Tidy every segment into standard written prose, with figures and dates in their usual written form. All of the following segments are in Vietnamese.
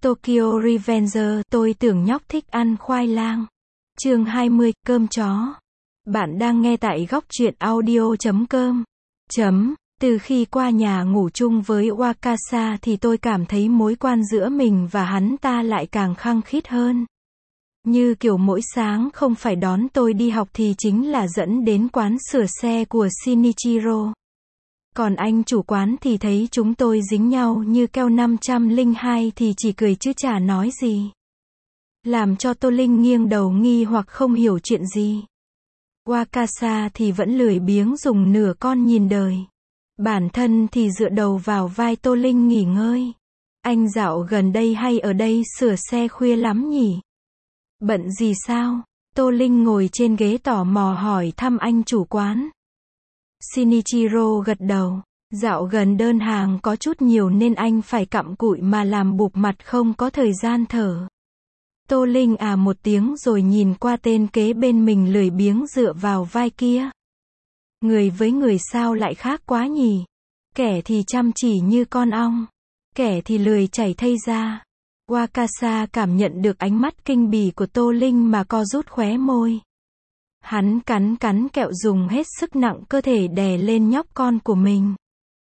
Tokyo Revenger, tôi tưởng nhóc thích ăn khoai lang. Chương 20, cơm chó. Bạn đang nghe tại góc truyện audio.com. Từ khi qua nhà ngủ chung với Wakasa thì tôi cảm thấy mối quan giữa mình và hắn ta lại càng khăng khít hơn. Như kiểu mỗi sáng không phải đón tôi đi học thì chính là dẫn đến quán sửa xe của Shinichiro. Còn anh chủ quán thì thấy chúng tôi dính nhau như keo 502 thì chỉ cười chứ chả nói gì. Làm cho Tô Linh nghiêng đầu nghi hoặc không hiểu chuyện gì. Wakasa thì vẫn lười biếng dùng nửa con nhìn đời. Bản thân thì dựa đầu vào vai Tô Linh nghỉ ngơi. Anh dạo gần đây hay ở đây sửa xe khuya lắm nhỉ? Bận gì sao? Tô Linh ngồi trên ghế tò mò hỏi thăm anh chủ quán. Shinichiro gật đầu. Dạo gần đơn hàng có chút nhiều nên anh phải cặm cụi mà làm bụp mặt không có thời gian thở. Tô Linh à một tiếng rồi nhìn qua tên kế bên mình lười biếng dựa vào vai kia. Người với người sao lại khác quá nhỉ? Kẻ thì chăm chỉ như con ong, kẻ thì lười chảy thây ra. Wakasa cảm nhận được ánh mắt kinh bỉ của Tô Linh mà co rút khóe môi. Hắn cắn kẹo dùng hết sức nặng cơ thể đè lên nhóc con của mình.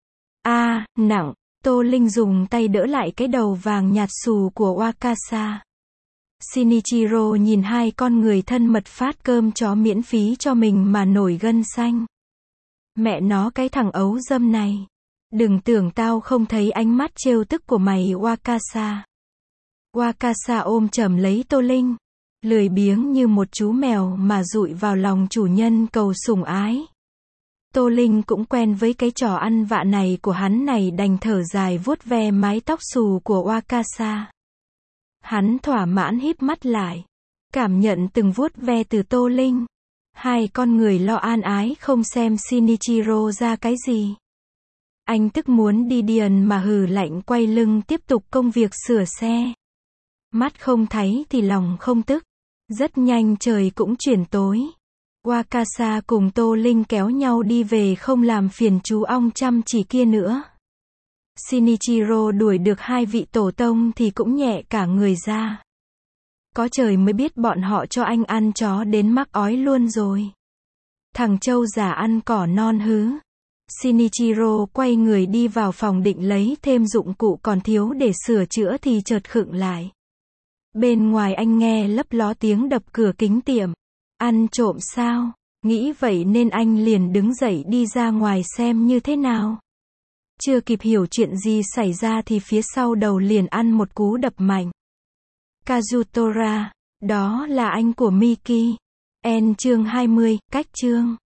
Nặng. Tô Linh dùng tay đỡ lại cái đầu vàng nhạt xù của Wakasa. Shinichiro nhìn hai con người thân mật phát cơm chó miễn phí cho mình mà nổi gân xanh. Mẹ nó cái thằng ấu dâm này. Đừng tưởng tao không thấy ánh mắt trêu tức của mày Wakasa. Wakasa ôm chầm lấy Tô Linh. Lười biếng như một chú mèo mà dụi vào lòng chủ nhân cầu sủng ái. Tô Linh cũng quen với cái trò ăn vạ này của hắn này đành thở dài vuốt ve mái tóc xù của Wakasa. Hắn thỏa mãn híp mắt lại. Cảm nhận từng vuốt ve từ Tô Linh. Hai con người lo an ái không xem Shinichiro ra cái gì. Anh tức muốn đi điền mà hừ lạnh quay lưng tiếp tục công việc sửa xe. Mắt không thấy thì lòng không tức. Rất nhanh trời cũng chuyển tối. Wakasa cùng Tô Linh kéo nhau đi về không làm phiền chú ong chăm chỉ kia nữa. Shinichiro đuổi được hai vị tổ tông thì cũng nhẹ cả người ra. Có trời mới biết bọn họ cho anh ăn chó đến mắc ói luôn rồi. Thằng trâu già ăn cỏ non hứ. Shinichiro quay người đi vào phòng định lấy thêm dụng cụ còn thiếu để sửa chữa thì chợt khựng lại. Bên ngoài anh nghe lấp ló tiếng đập cửa kính tiệm. Ăn trộm sao? Nghĩ vậy nên anh liền đứng dậy đi ra ngoài xem như thế nào. Chưa kịp hiểu chuyện gì xảy ra thì phía sau đầu liền ăn một cú đập mạnh. Kazutora, đó là anh của Miki. Chương 20, cách chương.